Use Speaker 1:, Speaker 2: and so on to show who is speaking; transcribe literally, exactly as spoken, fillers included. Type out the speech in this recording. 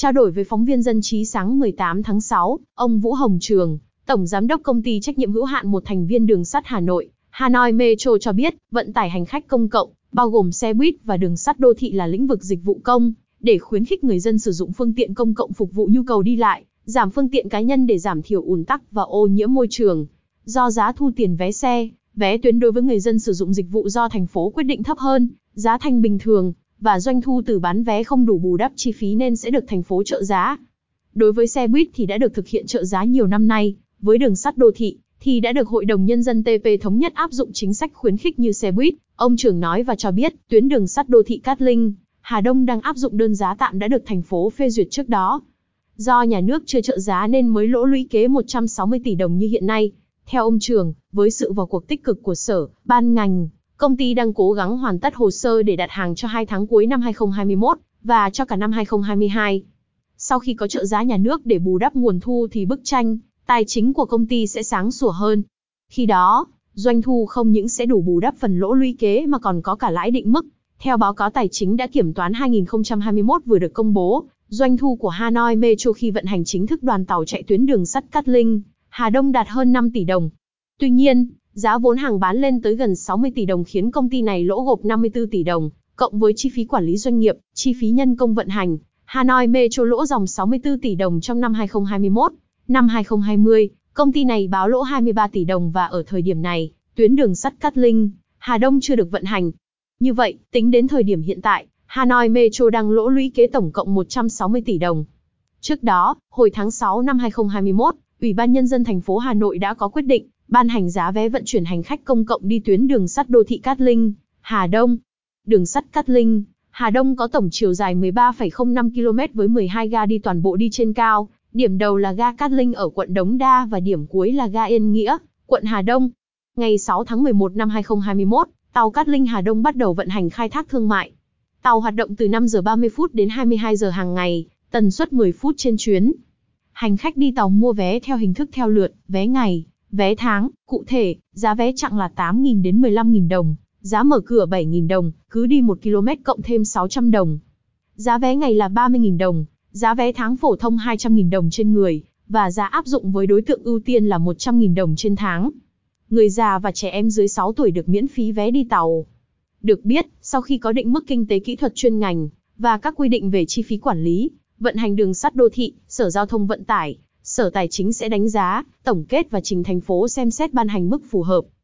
Speaker 1: Trao đổi với phóng viên Dân trí sáng mười tám tháng sáu, ông Vũ Hồng Trường, Tổng Giám đốc Công ty Trách nhiệm hữu hạn một thành viên Đường sắt Hà Nội, Hanoi Metro cho biết, vận tải hành khách công cộng, bao gồm xe buýt và đường sắt đô thị là lĩnh vực dịch vụ công, để khuyến khích người dân sử dụng phương tiện công cộng phục vụ nhu cầu đi lại, giảm phương tiện cá nhân để giảm thiểu ùn tắc và ô nhiễm môi trường. Do giá thu tiền vé xe, vé tuyến đối với người dân sử dụng dịch vụ do thành phố quyết định thấp hơn giá thành bình thường, và doanh thu từ bán vé không đủ bù đắp chi phí nên sẽ được thành phố trợ giá. Đối với xe buýt thì đã được thực hiện trợ giá nhiều năm nay, với đường sắt đô thị thì đã được Hội đồng Nhân dân tê pê thống nhất áp dụng chính sách khuyến khích như xe buýt. Ông Trường nói và cho biết, tuyến đường sắt đô thị Cát Linh, Hà Đông đang áp dụng đơn giá tạm đã được thành phố phê duyệt trước đó. Do nhà nước chưa trợ giá nên mới lỗ lũy kế một trăm sáu mươi tỷ đồng như hiện nay. Theo ông Trường, với sự vào cuộc tích cực của sở, ban ngành, công ty đang cố gắng hoàn tất hồ sơ để đặt hàng cho hai tháng cuối năm hai không hai mốt và cho cả năm hai không hai hai. Sau khi có trợ giá nhà nước để bù đắp nguồn thu thì bức tranh tài chính của công ty sẽ sáng sủa hơn. Khi đó, doanh thu không những sẽ đủ bù đắp phần lỗ lũy kế mà còn có cả lãi định mức. Theo báo cáo tài chính đã kiểm toán hai nghìn không trăm hai mươi mốt vừa được công bố, doanh thu của Hanoi Metro khi vận hành chính thức đoàn tàu chạy tuyến đường sắt Cát Linh, Hà Đông đạt hơn năm tỷ đồng. Tuy nhiên, giá vốn hàng bán lên tới gần sáu mươi tỷ đồng khiến công ty này lỗ gộp năm mươi tư tỷ đồng, cộng với chi phí quản lý doanh nghiệp, chi phí nhân công vận hành, Hanoi Metro lỗ dòng sáu mươi tư tỷ đồng trong năm hai không hai mốt. Năm hai không hai không, công ty này báo lỗ hai mươi ba tỷ đồng và ở thời điểm này, tuyến đường sắt Cát Linh, Hà Đông chưa được vận hành. Như vậy, tính đến thời điểm hiện tại, Hanoi Metro đang lỗ lũy kế tổng cộng một trăm sáu mươi tỷ đồng. Trước đó, hồi tháng sáu năm hai không hai mốt, Ủy ban Nhân dân thành phố Hà Nội đã có quyết định ban hành giá vé vận chuyển hành khách công cộng đi tuyến đường sắt đô thị Cát Linh, Hà Đông. Đường sắt Cát Linh, Hà Đông có tổng chiều dài mười ba phẩy không năm ki lô mét với mười hai ga đi toàn bộ đi trên cao. Điểm đầu là ga Cát Linh ở quận Đống Đa và điểm cuối là ga Yên Nghĩa, quận Hà Đông. Ngày sáu tháng mười một năm hai không hai mốt, tàu Cát Linh Hà Đông bắt đầu vận hành khai thác thương mại. Tàu hoạt động từ năm giờ ba mươi phút đến hai mươi hai giờ hàng ngày, tần suất mười phút trên chuyến. Hành khách đi tàu mua vé theo hình thức theo lượt, vé ngày, vé tháng. Cụ thể, giá vé chặng là tám nghìn đến mười lăm nghìn đồng, giá mở cửa bảy nghìn đồng, cứ đi một ki lô mét cộng thêm sáu trăm đồng. Giá vé ngày là ba mươi nghìn đồng, giá vé tháng phổ thông hai trăm nghìn đồng trên người, và giá áp dụng với đối tượng ưu tiên là một trăm nghìn đồng trên tháng. Người già và trẻ em dưới sáu tuổi được miễn phí vé đi tàu. Được biết, sau khi có định mức kinh tế kỹ thuật chuyên ngành, và các quy định về chi phí quản lý, vận hành đường sắt đô thị, Sở Giao thông Vận tải, Sở Tài chính sẽ đánh giá, tổng kết và trình thành phố xem xét ban hành mức phù hợp.